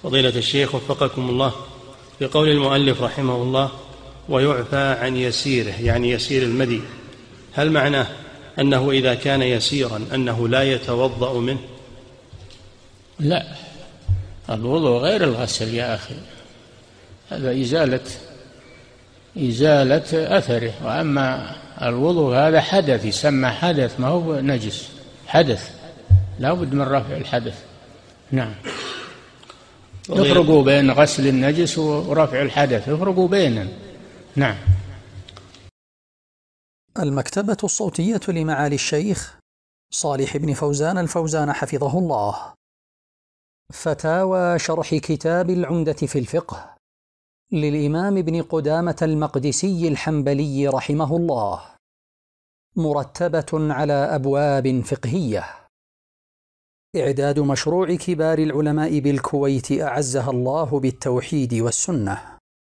فضيلة الشيخ وفقكم الله، في قول المؤلف رحمه الله ويعفى عن يسيره يعني يسير المدي، هل معناه أنه إذا كان يسيرا أنه لا يتوضأ منه؟ لا، الوضوء غير الغسل يا أخي، هذا إزالة أثره، وأما الوضوء هذا حدث، يسمى حدث، ما هو نجس، حدث لا بد من رفع الحدث. نعم. يفرقوا بين غسل النجس ورفع الحدث، يفرقوا بينهم. نعم. المكتبة الصوتية لمعالي الشيخ صالح بن فوزان الفوزان حفظه الله. فتاوى شرح كتاب العمدة في الفقه للإمام ابن قدامة المقدسي الحنبلي رحمه الله، مرتبة على أبواب فقهية. إعداد مشروع كبار العلماء بالكويت أعزها الله بالتوحيد والسنة.